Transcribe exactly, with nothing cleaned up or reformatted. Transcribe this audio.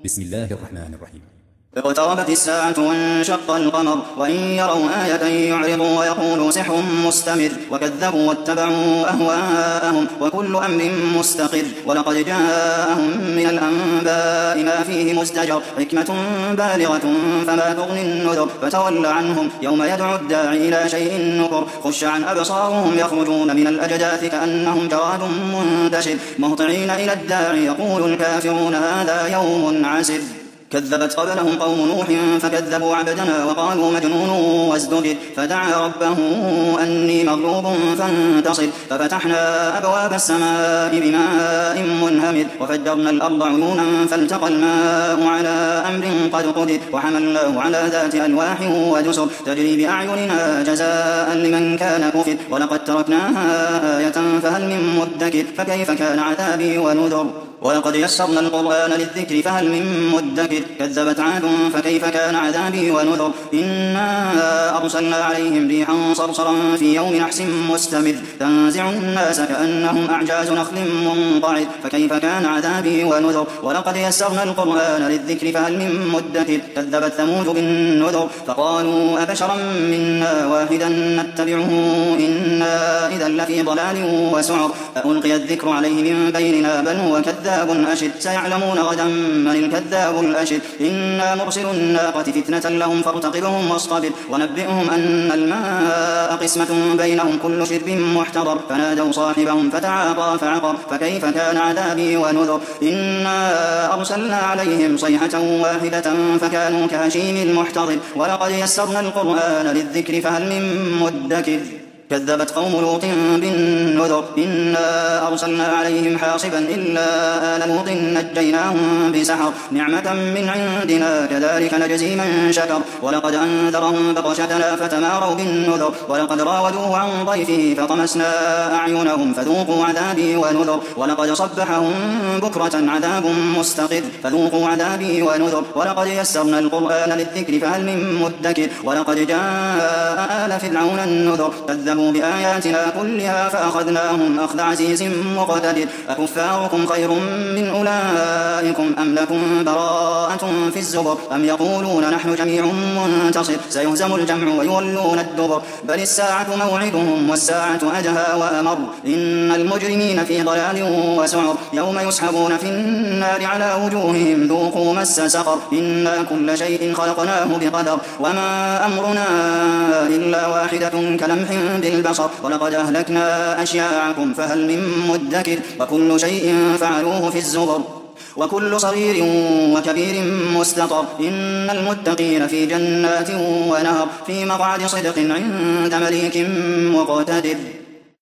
بسم الله الرحمن الرحيم. اقتربت الساعة وانشق القمر وإن يروا آية يعرضوا ويقولوا سحر مستمر وكذبوا واتبعوا أهواءهم وكل أمر مستقر ولقد جاءهم من الأنباء ما فيه مزدجر حكمة بالغة فما تغني النذر فتول عنهم يوم يدعو الداعي إلى شيء نكر خش عن أبصارهم يخرجون من الأجداث كأنهم جراد منتشر مهطعين إلى الداعي يقول الكافرون هذا يوم عسر كذبت قبلهم قوم نوح فكذبوا عبدنا وقالوا مجنون وازدجر فدعا ربه أني مغلوب فانتصر ففتحنا أبواب السماء بماء منهمر وفجرنا الأرض عيونا فالتقى الماء على أمر قد قدر وحملناه على ذات ألواح ودسر تجري بأعيننا جزاء لمن كان كفر ولقد تركناها آية فهل من مدكر فكيف كان عذابي ونذر ولقد يسرنا القرآن للذكر فهل من مدكر كذبت عاد فكيف كان عذابي ونذر إنا أرسلنا عليهم ريحا صرصرا في يوم نحس مستمر تنزع الناس كأنهم أعجاز نخل منقعر فكيف كان عذابي ونذر ولقد يسرنا القرآن للذكر فهل من مدكر كذبت ثمود بالنذر فقالوا أبشرا منا واحدا نتبعه إنا إذا لفي ضلال وسعر ألقي الذكر عليه من بيننا بل هو كذاب أشد سيعلمون غدا من الكذاب الأشد إنا مرسل الناقة فتنة لهم فارتقبهم واصطبر ونبئهم أن الماء قسمة بينهم كل شرب محتضر فنادوا صاحبهم فتعاطى فعقر فكيف كان عذابي ونذر إنا أرسلنا عليهم صيحة واحدة فكانوا كهشيم المحتضر ولقد يسرنا القرآن للذكر فهل من مدكر كذبت قوم لوط بالنذر إنا أرسلنا عليهم حاصبا إلا آل لوط نجيناهم بسحر نعمة من عندنا كذلك نجزي من شكر ولقد أنذرهم بطشتنا فتماروا بالنذر ولقد راودوه عن ضيفه فطمسنا أعينهم فذوقوا عذابي ونذر ولقد صبحهم بكرة عذاب مستقر فذوقوا عذابي ونذر ولقد يسرنا القرآن للذكر فهل من مدكر ولقد جاء آل فرعون النذر كذبوا بآياتنا كلها فأخذناهم أخذ عزيز مقتدر أكفاركم خير من أولئكم أم لكم براءة في الزبر أم يقولون نحن جميع منتصر سيهزم الجمع ويولون الدبر بل الساعة موعدهم والساعة أدهى وأمر إن المجرمين في ضلال وسعر يوم يسحبون في النار على وجوههم ذوقوا مس سقر إنا كل شيء خلقناه بقدر وما أمرنا إلا واحدة كلمح بالبصر ولقد أهلكنا أشياعكم فهل من مدكر وكل شيء فعلوه في الزبر وكل صغير وكبير مستطر إن المتقين في جنات ونهر في مقعد صدق عند مليك مقتدر.